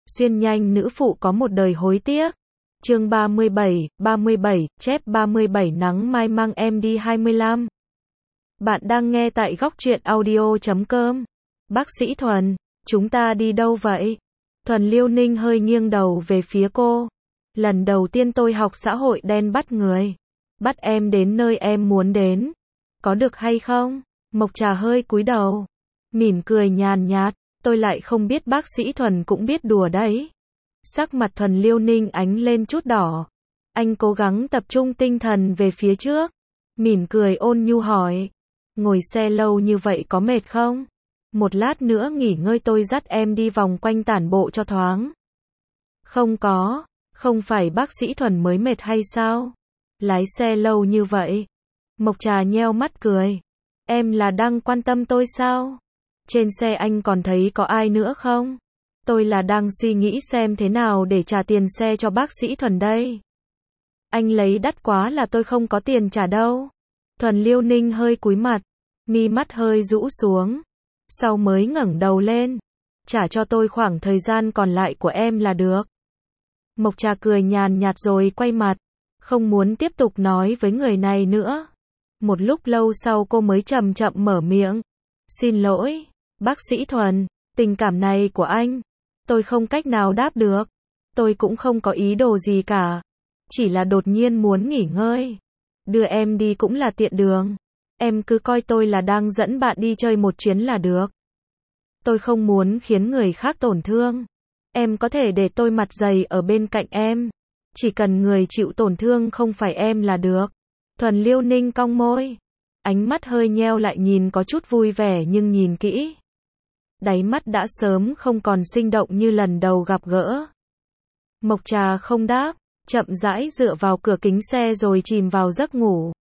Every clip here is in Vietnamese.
Xuyên nhanh nữ phụ có một đời hối tiếc. Chương 37, chép 37 nắng mai mang em đi 25. Bạn đang nghe tại góc truyện audio.com. Bác sĩ Thuần, chúng ta đi đâu vậy? Thuần Liêu Ninh hơi nghiêng đầu về phía cô. Lần đầu tiên tôi học xã hội đen bắt người. Bắt em đến nơi em muốn đến. Có được hay không? Mộc Trà hơi cúi đầu. Mỉm cười nhàn nhạt. Tôi lại không biết bác sĩ Thuần cũng biết đùa đấy. Sắc mặt Thuần Liêu Ninh ánh lên chút đỏ. Anh cố gắng tập trung tinh thần về phía trước. Mỉm cười ôn nhu hỏi. Ngồi xe lâu như vậy có mệt không? Một lát nữa nghỉ ngơi tôi dắt em đi vòng quanh tản bộ cho thoáng. Không có, không phải bác sĩ Thuần mới mệt hay sao? Lái xe lâu như vậy. Mộc Trà nheo mắt cười. Em là đang quan tâm tôi sao? Trên xe anh còn thấy có ai nữa không? Tôi là đang suy nghĩ xem thế nào để trả tiền xe cho bác sĩ Thuần đây. Anh lấy đắt quá là tôi không có tiền trả đâu. Thuần Liêu Ninh hơi cúi mặt, mi mắt hơi rũ xuống, sau mới ngẩng đầu lên. Trả cho tôi khoảng thời gian còn lại của em là được. Mộc Trà cười nhàn nhạt rồi quay mặt, không muốn tiếp tục nói với người này nữa. Một lúc lâu sau cô mới chậm chậm mở miệng. Xin lỗi, bác sĩ Thuần, tình cảm này của anh, tôi không cách nào đáp được. Tôi cũng không có ý đồ gì cả. Chỉ là đột nhiên muốn nghỉ ngơi. Đưa em đi cũng là tiện đường. Em cứ coi tôi là đang dẫn bạn đi chơi một chuyến là được. Tôi không muốn khiến người khác tổn thương. Em có thể để tôi mặt dày ở bên cạnh em. Chỉ cần người chịu tổn thương không phải em là được. Thuần Liêu Ninh cong môi. Ánh mắt hơi nheo lại nhìn có chút vui vẻ nhưng nhìn kỹ. Đáy mắt đã sớm không còn sinh động như lần đầu gặp gỡ. Mộc Trà không đáp, chậm rãi dựa vào cửa kính xe rồi chìm vào giấc ngủ.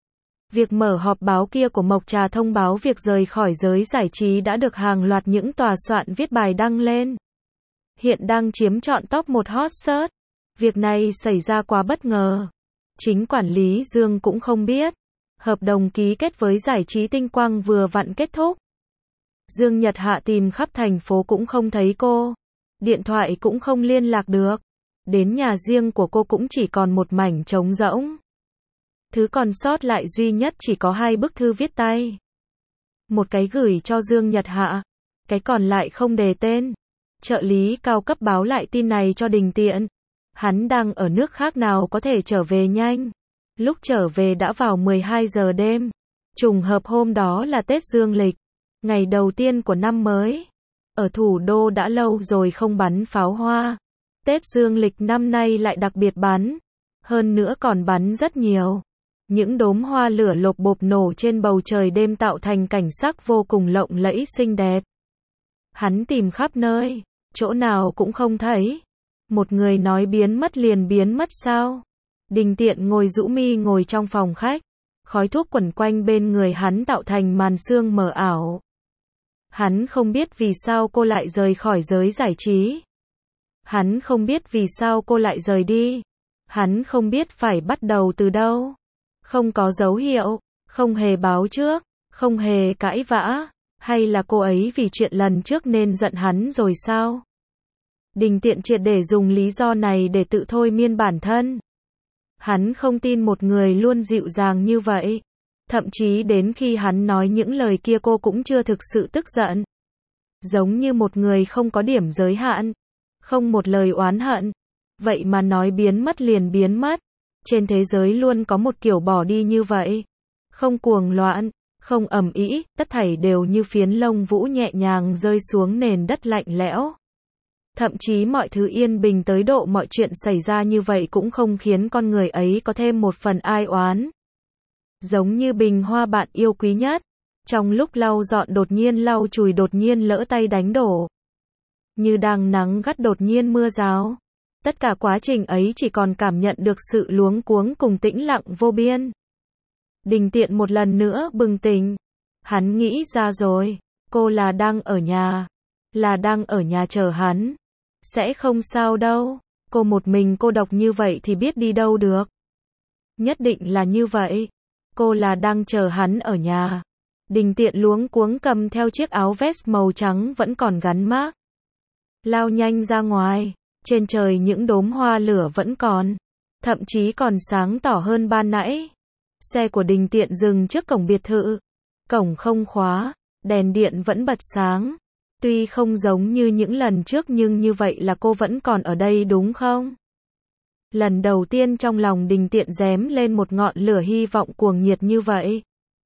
Việc mở họp báo kia của Mộc Trà thông báo việc rời khỏi giới giải trí đã được hàng loạt những tòa soạn viết bài đăng lên. Hiện đang chiếm trọn top 1 hot search. Việc này xảy ra quá bất ngờ. Chính quản lý Dương cũng không biết. Hợp đồng ký kết với giải trí Tinh Quang vừa vặn kết thúc. Dương Nhật Hạ tìm khắp thành phố cũng không thấy cô. Điện thoại cũng không liên lạc được. Đến nhà riêng của cô cũng chỉ còn một mảnh trống rỗng. Thứ còn sót lại duy nhất chỉ có 2 bức thư viết tay. Một cái gửi cho Dương Nhật Hạ, cái còn lại không đề tên. Trợ lý cao cấp báo lại tin này cho Đình Tiện. Hắn đang ở nước khác nào có thể trở về nhanh. Lúc trở về đã vào 12 giờ đêm. Trùng hợp hôm đó là Tết Dương lịch, ngày đầu tiên của năm mới. Ở thủ đô đã lâu rồi không bắn pháo hoa. Tết Dương lịch năm nay lại đặc biệt bắn. Hơn nữa còn bắn rất nhiều. Những đốm hoa lửa lộp bộp nổ trên bầu trời đêm tạo thành cảnh sắc vô cùng lộng lẫy xinh đẹp. Hắn tìm khắp nơi, chỗ nào cũng không thấy. Một người nói biến mất liền biến mất sao? Đình Tiện ngồi rũ mi ngồi trong phòng khách. Khói thuốc quẩn quanh bên người hắn tạo thành màn sương mờ ảo. Hắn không biết vì sao cô lại rời khỏi giới giải trí. Hắn không biết vì sao cô lại rời đi. Hắn không biết phải bắt đầu từ đâu. Không có dấu hiệu, không hề báo trước, không hề cãi vã. Hay là cô ấy vì chuyện lần trước nên giận hắn rồi sao? Đình Tiện triệt để dùng lý do này để tự thôi miên bản thân. Hắn không tin một người luôn dịu dàng như vậy. Thậm chí đến khi hắn nói những lời kia cô cũng chưa thực sự tức giận. Giống như một người không có điểm giới hạn. Không một lời oán hận. Vậy mà nói biến mất liền biến mất. Trên thế giới luôn có một kiểu bỏ đi như vậy. Không cuồng loạn, không ầm ĩ, tất thảy đều như phiến lông vũ nhẹ nhàng rơi xuống nền đất lạnh lẽo. Thậm chí mọi thứ yên bình tới độ mọi chuyện xảy ra như vậy cũng không khiến con người ấy có thêm một phần ai oán. Giống như bình hoa bạn yêu quý nhất. Trong lúc lau dọn đột nhiên lau chùi đột nhiên lỡ tay đánh đổ. Như đang nắng gắt đột nhiên mưa rào. Tất cả quá trình ấy chỉ còn cảm nhận được sự luống cuống cùng tĩnh lặng vô biên. Đình Tiện một lần nữa bừng tỉnh. Hắn nghĩ ra rồi. Cô là đang ở nhà. Là đang ở nhà chờ hắn. Sẽ không sao đâu. Cô một mình cô độc như vậy thì biết đi đâu được. Nhất định là như vậy. Cô là đang chờ hắn ở nhà. Đình Tiện luống cuống cầm theo chiếc áo vest màu trắng vẫn còn gắn mác. lao nhanh ra ngoài. Trên trời những đốm hoa lửa vẫn còn, thậm chí còn sáng tỏ hơn ban nãy. Xe của Đình Tiện dừng trước cổng biệt thự. Cổng không khóa, đèn điện vẫn bật sáng. Tuy không giống như những lần trước nhưng như vậy là cô vẫn còn ở đây đúng không? Lần đầu tiên trong lòng Đình Tiện rém lên một ngọn lửa hy vọng cuồng nhiệt như vậy.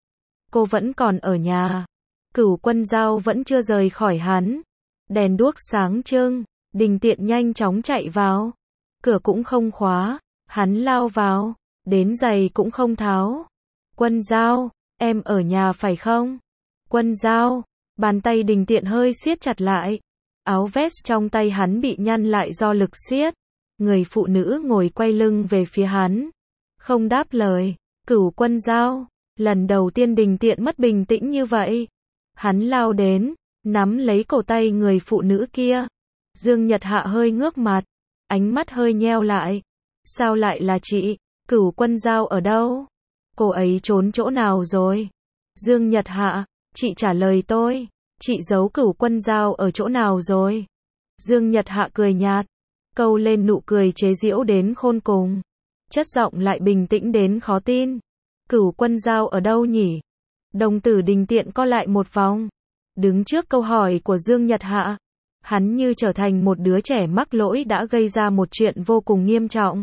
Cô vẫn còn ở nhà. Cửu Quân Dao vẫn chưa rời khỏi hắn. Đèn đuốc sáng trưng, Đình Tiện nhanh chóng chạy vào. Cửa cũng không khóa, hắn lao vào, đến giày cũng không tháo. Quân Dao, em ở nhà phải không? Quân Dao, bàn tay Đình Tiện hơi siết chặt lại. Áo vest trong tay hắn bị nhăn lại do lực siết. Người phụ nữ ngồi quay lưng về phía hắn. Không đáp lời. Cửu Quân Dao, lần đầu tiên Đình Tiện mất bình tĩnh như vậy. Hắn lao đến, nắm lấy cổ tay người phụ nữ kia. Dương Nhật Hạ hơi ngước mặt, ánh mắt hơi nheo lại. Sao lại là chị? Cửu Quân Dao ở đâu? Cô ấy trốn chỗ nào rồi? Dương Nhật Hạ, chị trả lời tôi. Chị giấu Cửu Quân Dao ở chỗ nào rồi? Dương Nhật Hạ cười nhạt, câu lên nụ cười chế giễu đến khôn cùng. Chất giọng lại bình tĩnh đến khó tin. Cửu Quân Dao ở đâu nhỉ? Đồng tử Đình Tiện co lại một vòng. Đứng trước câu hỏi của Dương Nhật Hạ, hắn như trở thành một đứa trẻ mắc lỗi đã gây ra một chuyện vô cùng nghiêm trọng.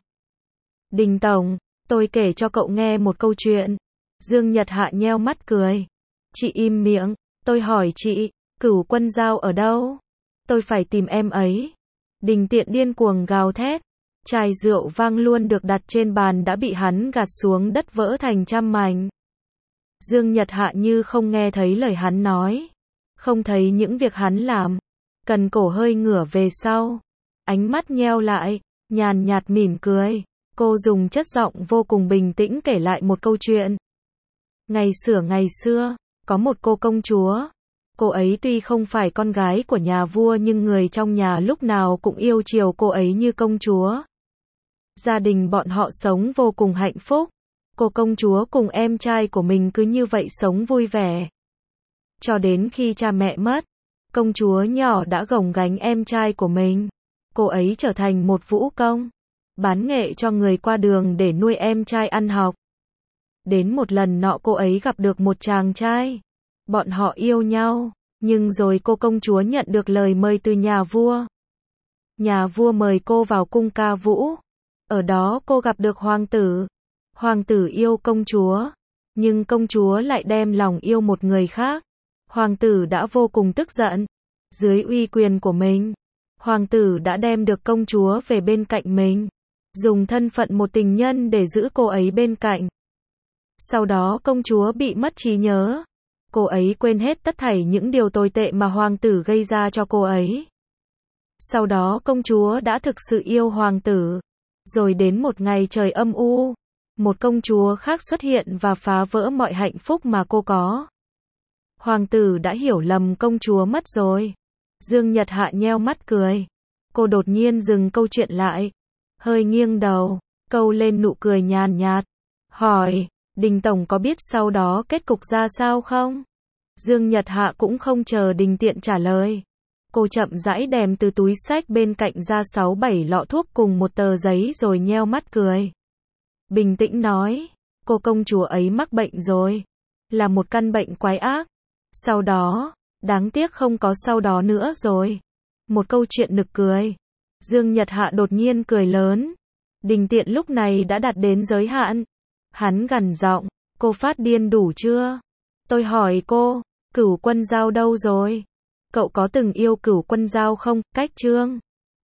Đình Tổng, tôi kể cho cậu nghe một câu chuyện. Dương Nhật Hạ nheo mắt cười. Chị im miệng, tôi hỏi chị, Cửu Quân Dao ở đâu? Tôi phải tìm em ấy. Đình Tiện điên cuồng gào thét. Chai rượu vang luôn được đặt trên bàn đã bị hắn gạt xuống đất vỡ thành trăm mảnh. Dương Nhật Hạ như không nghe thấy lời hắn nói. Không thấy những việc hắn làm. Cần cổ hơi ngửa về sau. Ánh mắt nheo lại, nhàn nhạt mỉm cười. Cô dùng chất giọng vô cùng bình tĩnh kể lại một câu chuyện. Ngày xưa, có một cô công chúa. Cô ấy tuy không phải con gái của nhà vua nhưng người trong nhà lúc nào cũng yêu chiều cô ấy như công chúa. Gia đình bọn họ sống vô cùng hạnh phúc. Cô công chúa cùng em trai của mình cứ như vậy sống vui vẻ. Cho đến khi cha mẹ mất, công chúa nhỏ đã gồng gánh em trai của mình. Cô ấy trở thành một vũ công, bán nghệ cho người qua đường để nuôi em trai ăn học. Đến một lần nọ cô ấy gặp được một chàng trai. Bọn họ yêu nhau, nhưng rồi cô công chúa nhận được lời mời từ nhà vua. Nhà vua mời cô vào cung ca vũ. Ở đó cô gặp được hoàng tử. Hoàng tử yêu công chúa, nhưng công chúa lại đem lòng yêu một người khác. Hoàng tử đã vô cùng tức giận. Dưới uy quyền của mình, hoàng tử đã đem được công chúa về bên cạnh mình, dùng thân phận một tình nhân để giữ cô ấy bên cạnh. Sau đó công chúa bị mất trí nhớ. Cô ấy quên hết tất thảy những điều tồi tệ mà hoàng tử gây ra cho cô ấy. Sau đó công chúa đã thực sự yêu hoàng tử. Rồi đến một ngày trời âm u, một công chúa khác xuất hiện và phá vỡ mọi hạnh phúc mà cô có. Hoàng tử đã hiểu lầm công chúa mất rồi. Dương Nhật Hạ nheo mắt cười. Cô đột nhiên dừng câu chuyện lại, hơi nghiêng đầu, câu lên nụ cười nhàn nhạt. Hỏi, Đình Tổng có biết sau đó kết cục ra sao không? Dương Nhật Hạ cũng không chờ Đình Tiện trả lời. Cô chậm rãi đem từ túi xách bên cạnh ra 6-7 lọ thuốc cùng một tờ giấy rồi nheo mắt cười. Bình tĩnh nói, cô công chúa ấy mắc bệnh rồi. Là một căn bệnh quái ác. Sau đó, đáng tiếc không có sau đó nữa rồi. Một câu chuyện nực cười. Dương Nhật Hạ đột nhiên cười lớn. Đình Tiện lúc này đã đạt đến giới hạn. Hắn gằn giọng, cô phát điên đủ chưa? Tôi hỏi cô, Cửu Quân Dao đâu rồi? Cậu có từng yêu Cửu Quân Dao không? Cách chương